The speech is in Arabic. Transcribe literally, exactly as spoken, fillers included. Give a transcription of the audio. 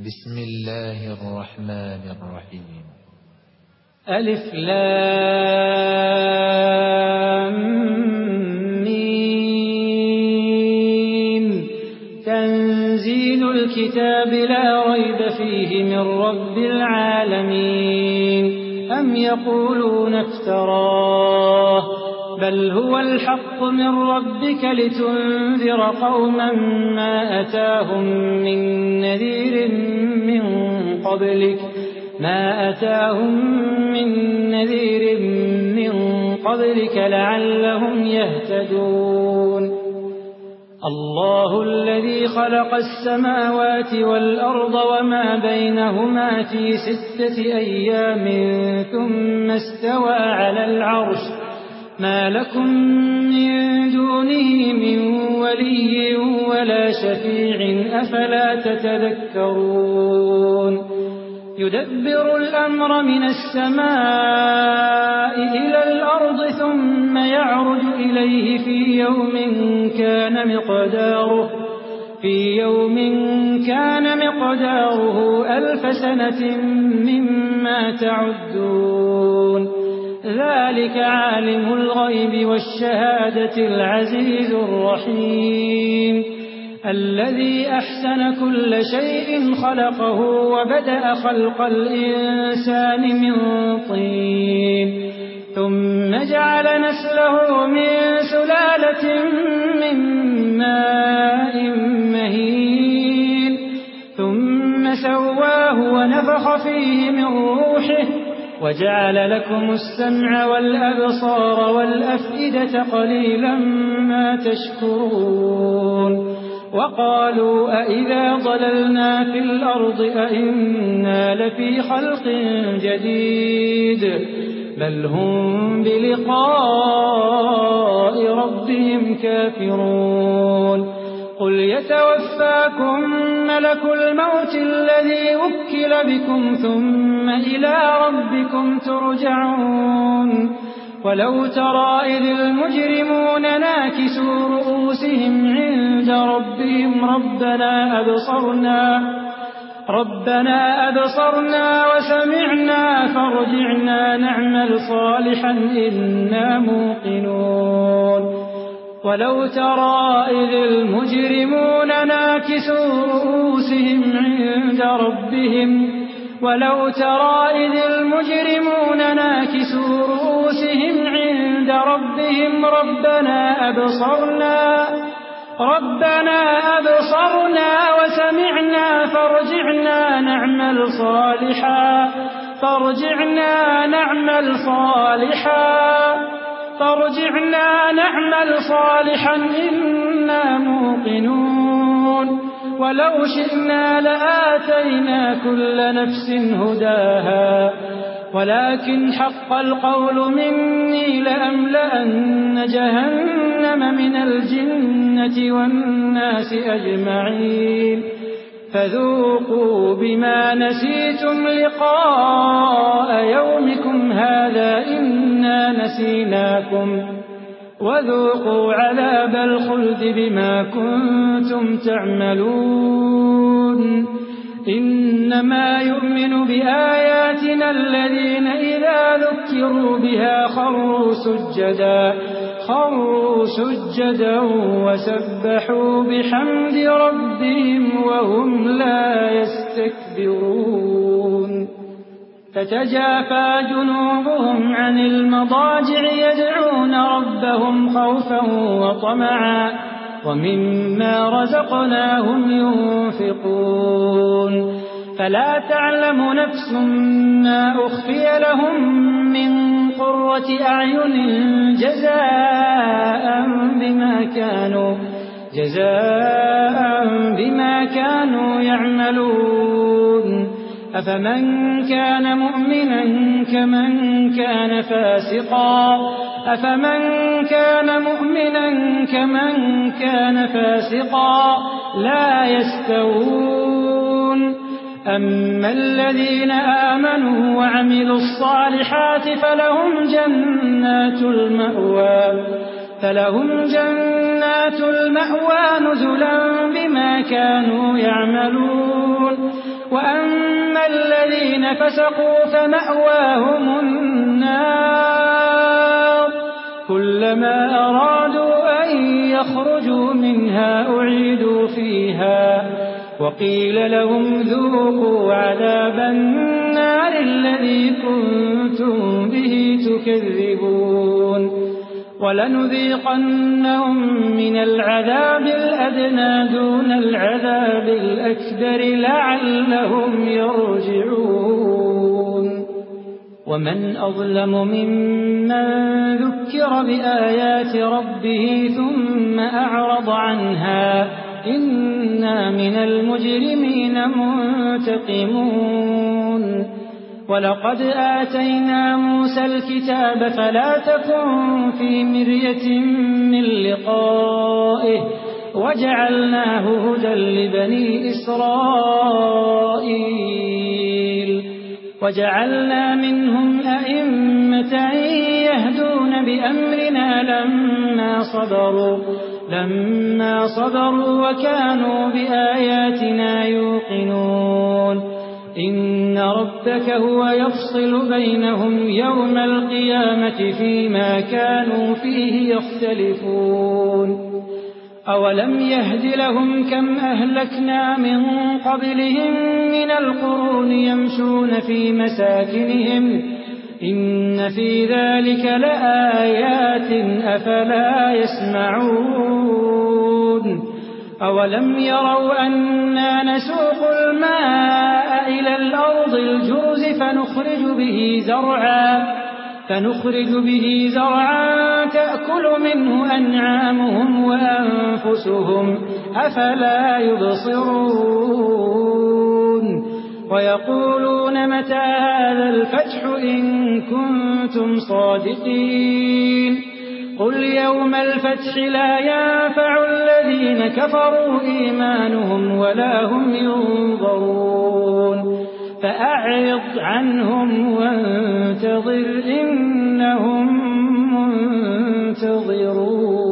بسم الله الرحمن الرحيم. ألف لام ميم. تنزيل الكتاب لا ريب فيه من رب العالمين. أم يقولون افتراه بل هو الحق من ربك لتنذر قوما ما أتاهم من نذير من قبلك ما أتاهم من نذير من قبلك لعلهم يهتدون. الله الذي خلق السماوات والأرض وما بينهما في ستة أيام ثم استوى على العرش ما لكم من دونه من ولي ولا شفيع أفلا تتذكرون. يدبر الأمر من السماء إلى الأرض ثم يعرج إليه في يوم كان مقداره في يوم كان مقداره ألف سنة مما تعدون. ذلك عالم الغيب والشهادة العزيز الرحيم الذي أحسن كل شيء خلقه وبدأ خلق الإنسان من طين ثم جعل نسله من سلالة من ماء مهين ثم سواه ونفخ فيه من روحه وجعل لكم السمع والأبصار والأفئدة قليلا ما تشكرون. وقالوا أئذا ضللنا في الأرض أئنا لفي خلق جديد بل هم بلقاء ربهم كافرون. قل يتوفاكم ملك الموت الذي وكل بكم ثم إلى ربكم ترجعون. ولو ترى إذ المجرمون ناكسوا رؤوسهم عند ربهم ربنا أبصرنا ربنا أبصرنا وسمعنا فارجعنا نعمل صالحا إنا موقنون. ولو ترى إذ المجرمون ناكسوا رؤوسهم عند ربهم ولو ترى إذ المجرمون ناكسوا رؤوسهم عند ربهم ربنا أبصرنا ربنا أبصرنا وسمعنا فارجعنا نعمل صالحا فارجعنا نعمل صالحا فارجعنا نعمل صالحا إنا موقنون. ولو شئنا لآتينا كل نفس هداها ولكن حق القول مني لأملأن جهنم من الجنة والناس أجمعين. فذوقوا بما نسيتم لقاء يومكم هذا إنا نسيناكم وذوقوا عذاب الخلد بما كنتم تعملون. إنما يؤمن بآياتنا الذين إذا ذكروا بها خروا سجدا خروا سجدا وسبحوا بحمد ربهم وهم لا يستكبرون. تتجافى جنوبهم عن المضاجع يدعون ربهم خوفا وطمعا ومما رزقناهم ينفقون. فلا تعلم نفس ما أخفي لهم من قرة أعين جزاء بما كانوا جزاء بما كانوا يعملون. أفمن كان مؤمنا كمن كان فاسقا أفمن كان مؤمنا كمن كان فاسقا لا يستوون. أما الذين آمنوا وعملوا الصالحات فلهم جنات المأوى فلهم جنات المأوى نزلا بما كانوا يعملون. فسقوا فمأواهم النار كلما أرادوا أن يخرجوا منها أعيدوا فيها وقيل لهم ذوقوا عذاب النار الذي كنتم به تكذبون ولنذيقنهم من العذاب الأدنى دون العذاب الأكبر لعلهم يرجعون ومن أظلم ممن ذكر بآيات ربه ثم أعرض عنها إنا من المجرمين منتقمون ولقد آتينا موسى الكتاب فلا تكن في مرية من لقائه وجعلناه هدى لبني إسرائيل وجعلنا منهم أئمة يهدون بأمرنا لما صبروا لما صبروا وكانوا بآياتنا يوقنون إن ربك هو يفصل بينهم يوم القيامة فيما كانوا فيه يختلفون أولم يهد لهم كم أهلكنا من قبلهم من القرون يمشون في مساكنهم إن في ذلك لآيات أفلا يسمعون أولم يروا أنا نسوق الماء إلى الأرض الجرز فنخرج به زرعا فنخرج به زرعا تأكل منه أنعامهم وأنفسهم أفلا يبصرون ويقولون متى هذا الفتح إن كنتم صادقين قل يوم الفتح لا ينفع الذين كفروا إيمانهم ولا هم ينظرون فأعرض عنهم وانتظر إنهم منتظرون